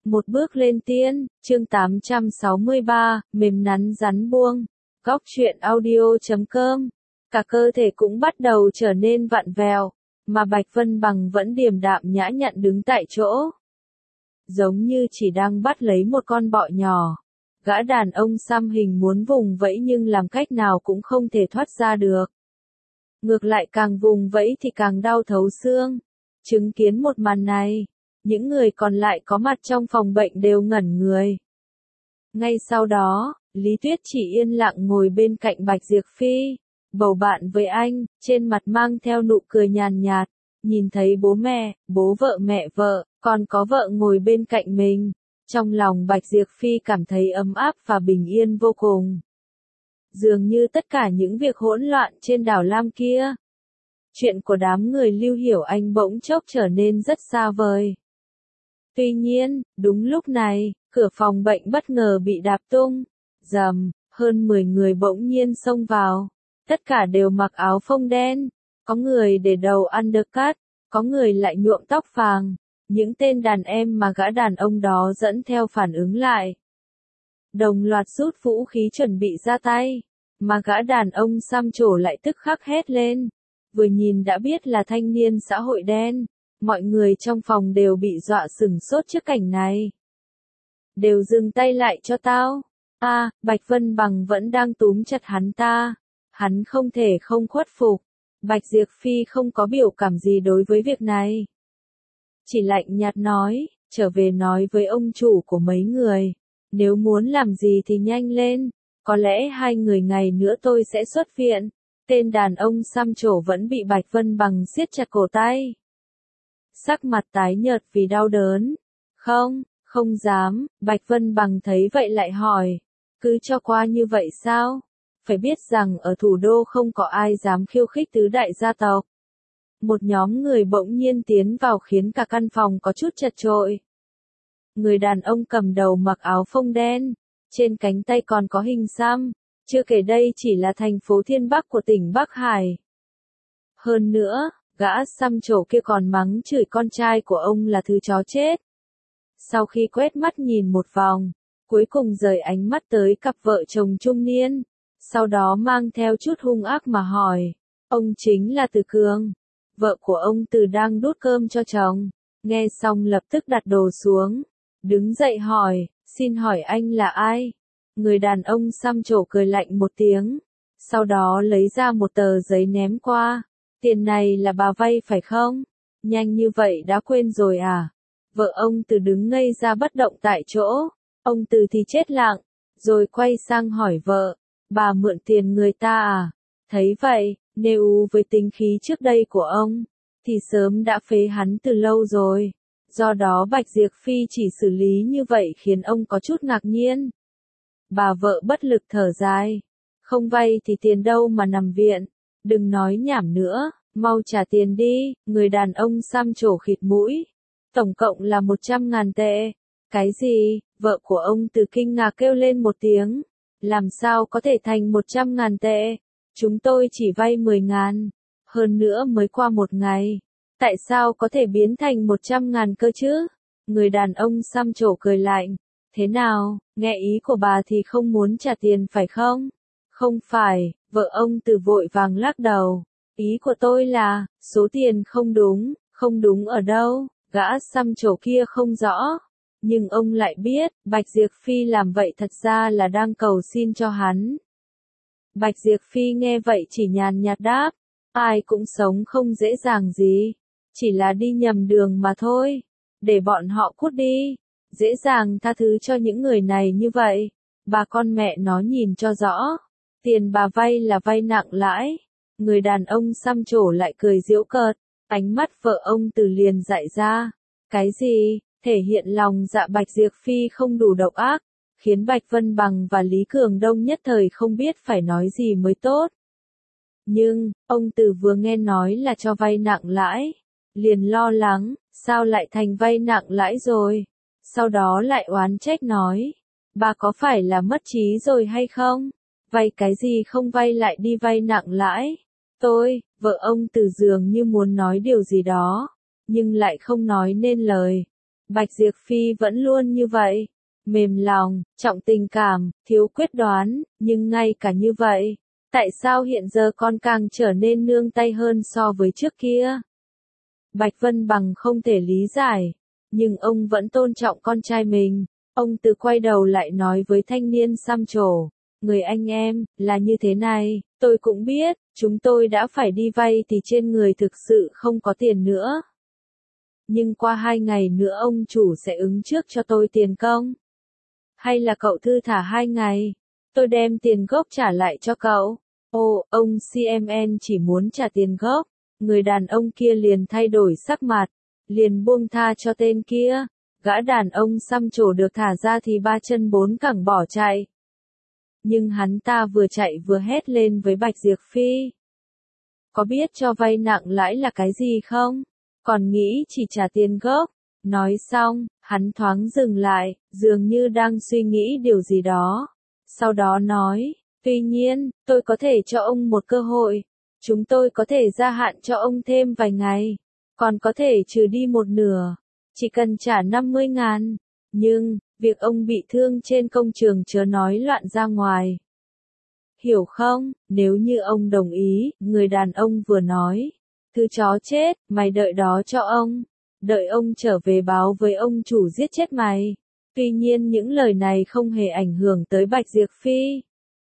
Một bước lên tiên, chương 863, mềm nắn rắn buông. Góc truyện audio.com. Cả cơ thể cũng bắt đầu trở nên vặn vẹo, mà Bạch Vân Bằng vẫn điềm đạm nhã nhặn đứng tại chỗ. Giống như chỉ đang bắt lấy một con bọ nhỏ. Gã đàn ông xăm hình muốn vùng vẫy nhưng làm cách nào cũng không thể thoát ra được. Ngược lại càng vùng vẫy thì càng đau thấu xương. Chứng kiến một màn này, những người còn lại có mặt trong phòng bệnh đều ngẩn người. Ngay sau đó, Lý Tuyết chỉ yên lặng ngồi bên cạnh Bạch Diệp Phi, bầu bạn với anh, trên mặt mang theo nụ cười nhàn nhạt, nhìn thấy bố mẹ, bố vợ mẹ vợ, còn có vợ ngồi bên cạnh mình. Trong lòng Bạch Diệp Phi cảm thấy ấm áp và bình yên vô cùng. Dường như tất cả những việc hỗn loạn trên đảo Lam kia, chuyện của đám người Lưu Hiểu Anh bỗng chốc trở nên rất xa vời. Tuy nhiên, đúng lúc này, cửa phòng bệnh bất ngờ bị đạp tung. Rầm, hơn 10 người bỗng nhiên xông vào. Tất cả đều mặc áo phông đen. Có người để đầu undercut, có người lại nhuộm tóc vàng. Những tên đàn em mà gã đàn ông đó dẫn theo phản ứng lại. Đồng loạt rút vũ khí chuẩn bị ra tay. Mà gã đàn ông xăm trổ lại tức khắc hét lên. Vừa nhìn đã biết là thanh niên xã hội đen. Mọi người trong phòng đều bị dọa sửng sốt trước cảnh này. Đều dừng tay lại cho tao. Bạch Vân Bằng vẫn đang túm chặt hắn ta. Hắn không thể không khuất phục. Bạch Diệp Phi không có biểu cảm gì đối với việc này. Chỉ lạnh nhạt nói, trở về nói với ông chủ của mấy người. Nếu muốn làm gì thì nhanh lên. Có lẽ 2 người ngày nữa tôi sẽ xuất viện. Tên đàn ông xăm trổ vẫn bị Bạch Vân Bằng siết chặt cổ tay. Sắc mặt tái nhợt vì đau đớn. Không dám, Bạch Vân Bằng thấy vậy lại hỏi. Cứ cho qua như vậy sao? Phải biết rằng ở thủ đô không có ai dám khiêu khích tứ đại gia tộc. Một nhóm người bỗng nhiên tiến vào khiến cả căn phòng có chút chật chội. Người đàn ông cầm đầu mặc áo phông đen, trên cánh tay còn có hình xăm, chưa kể đây chỉ là thành phố Thiên Bắc của tỉnh Bắc Hải. Hơn nữa, gã xăm trổ kia còn mắng chửi con trai của ông là thứ chó chết. Sau khi quét mắt nhìn một vòng, cuối cùng rời ánh mắt tới cặp vợ chồng trung niên, sau đó mang theo chút hung ác mà hỏi, ông chính là Từ Cường, vợ của ông Từ đang đút cơm cho chồng, nghe xong lập tức đặt đồ xuống, đứng dậy hỏi, xin hỏi anh là ai? Người đàn ông xăm trổ cười lạnh một tiếng, sau đó lấy ra một tờ giấy ném qua, tiền này là bà vay phải không? Nhanh như vậy đã quên rồi à? Vợ ông Từ đứng ngây ra bất động tại chỗ, ông Từ thì chết lặng, rồi quay sang hỏi vợ, bà mượn tiền người ta à? Thấy vậy, nếu với tính khí trước đây của ông, thì sớm đã phế hắn từ lâu rồi. Do đó Bạch Diệp Phi chỉ xử lý như vậy khiến ông có chút ngạc nhiên. Bà vợ bất lực thở dài, không vay thì tiền đâu mà nằm viện, đừng nói nhảm nữa, mau trả tiền đi, người đàn ông xăm trổ khịt mũi. Tổng cộng là 100.000 tệ. Cái gì? Vợ của ông Từ kinh ngạc kêu lên một tiếng. Làm sao có thể thành 100.000 tệ? Chúng tôi chỉ vay 10.000. Hơn nữa mới qua một ngày. Tại sao có thể biến thành 100.000 cơ chứ? Người đàn ông xăm trổ cười lạnh. Thế nào, nghe ý của bà thì không muốn trả tiền phải không? Không phải, vợ ông Từ vội vàng lắc đầu. Ý của tôi là, số tiền không đúng ở đâu? Gã xăm trổ kia không rõ, nhưng ông lại biết, Bạch Diệp Phi làm vậy thật ra là đang cầu xin cho hắn. Bạch Diệp Phi nghe vậy chỉ nhàn nhạt đáp, ai cũng sống không dễ dàng gì, chỉ là đi nhầm đường mà thôi, để bọn họ cút đi, dễ dàng tha thứ cho những người này như vậy, bà con mẹ nó nhìn cho rõ, tiền bà vay là vay nặng lãi, người đàn ông xăm trổ lại cười giễu cợt. Ánh mắt vợ ông Từ liền dại ra. Cái gì? Thể hiện lòng dạ Bạch Diệp Phi không đủ độc ác, khiến Bạch Vân Bằng và Lý Cường Đông nhất thời không biết phải nói gì mới tốt. Nhưng, ông Từ vừa nghe nói là cho vay nặng lãi, liền lo lắng, sao lại thành vay nặng lãi rồi? Sau đó lại oán trách nói, bà có phải là mất trí rồi hay không? Vay cái gì không vay lại đi vay nặng lãi? Vợ ông Từ dường như muốn nói điều gì đó, nhưng lại không nói nên lời. Bạch Diệp Phi vẫn luôn như vậy, mềm lòng, trọng tình cảm, thiếu quyết đoán, nhưng ngay cả như vậy, tại sao hiện giờ con càng trở nên nương tay hơn so với trước kia? Bạch Vân Bằng không thể lý giải, nhưng ông vẫn tôn trọng con trai mình. Ông tự quay đầu lại nói với thanh niên xăm trổ, người anh em, là như thế này, tôi cũng biết, chúng tôi đã phải đi vay thì trên người thực sự không có tiền nữa. Nhưng qua 2 ngày nữa ông chủ sẽ ứng trước cho tôi tiền công. Hay là cậu thư thả 2 ngày, tôi đem tiền gốc trả lại cho cậu. Ồ, ông CMN chỉ muốn trả tiền gốc. Người đàn ông kia liền thay đổi sắc mặt, liền buông tha cho tên kia. Gã đàn ông xăm trổ được thả ra thì 3 chân 4 cẳng bỏ chạy. Nhưng hắn ta vừa chạy vừa hét lên với Bạch Diệp Phi. Có biết cho vay nặng lãi là cái gì không? Còn nghĩ chỉ trả tiền gốc. Nói xong, hắn thoáng dừng lại, dường như đang suy nghĩ điều gì đó. Sau đó nói, tuy nhiên, tôi có thể cho ông một cơ hội. Chúng tôi có thể gia hạn cho ông thêm vài ngày. Còn có thể trừ đi một nửa. Chỉ cần trả 50.000. Nhưng, việc ông bị thương trên công trường chớ nói loạn ra ngoài. Hiểu không, nếu như ông đồng ý, người đàn ông vừa nói. Thứ chó chết, mày đợi đó cho ông. Đợi ông trở về báo với ông chủ giết chết mày. Tuy nhiên những lời này không hề ảnh hưởng tới Bạch Diệp Phi.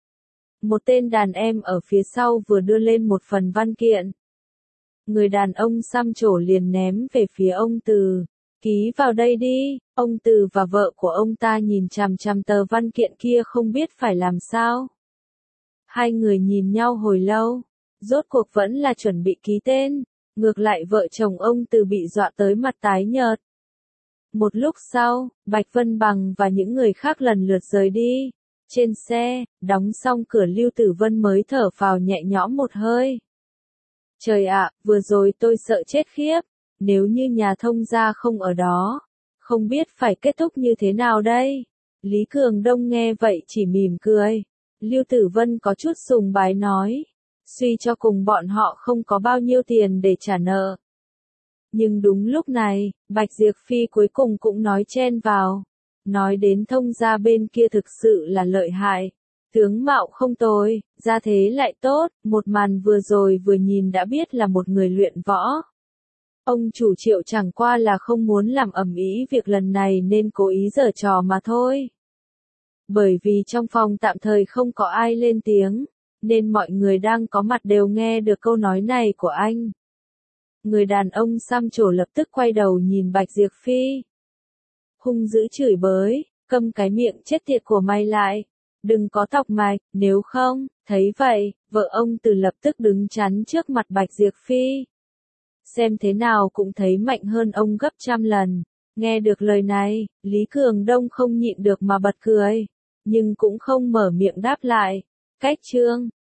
Một tên đàn em ở phía sau vừa đưa lên một phần văn kiện. Người đàn ông xăm trổ liền ném về phía ông Từ. Ký vào đây đi. Ông Từ và vợ của ông ta nhìn chằm chằm tờ văn kiện kia không biết phải làm sao. Hai người nhìn nhau hồi lâu. Rốt cuộc vẫn là chuẩn bị ký tên. Ngược lại vợ chồng ông Từ bị dọa tới mặt tái nhợt. Một lúc sau, Bạch Vân Bằng và những người khác lần lượt rời đi. Trên xe, đóng xong cửa Lưu Tử Vân mới thở phào nhẹ nhõm một hơi. Trời ạ, vừa rồi tôi sợ chết khiếp. Nếu như nhà thông gia không ở đó, không biết phải kết thúc như thế nào đây? Lý Cường Đông nghe vậy chỉ mỉm cười. Lưu Tử Vân có chút sùng bái nói. Suy cho cùng bọn họ không có bao nhiêu tiền để trả nợ. Nhưng đúng lúc này, Bạch Diệp Phi cuối cùng cũng nói chen vào. Nói đến thông gia bên kia thực sự là lợi hại. Tướng mạo không tồi, gia thế lại tốt, một màn vừa rồi vừa nhìn đã biết là một người luyện võ. Ông chủ Triệu chẳng qua là không muốn làm ầm ĩ việc lần này nên cố ý giở trò mà thôi. Bởi vì trong phòng tạm thời không có ai lên tiếng, nên mọi người đang có mặt đều nghe được câu nói này của anh. Người đàn ông xăm trổ lập tức quay đầu nhìn Bạch Diệp Phi. Hung dữ chửi bới, câm cái miệng chết tiệt của mày lại. Đừng có tọc mạch, nếu không, thấy vậy, vợ ông Từ lập tức đứng chắn trước mặt Bạch Diệp Phi. Xem thế nào cũng thấy mạnh hơn ông gấp trăm lần. Nghe được lời này, Lý Cường Đông không nhịn được mà bật cười. Nhưng cũng không mở miệng đáp lại. Cách chương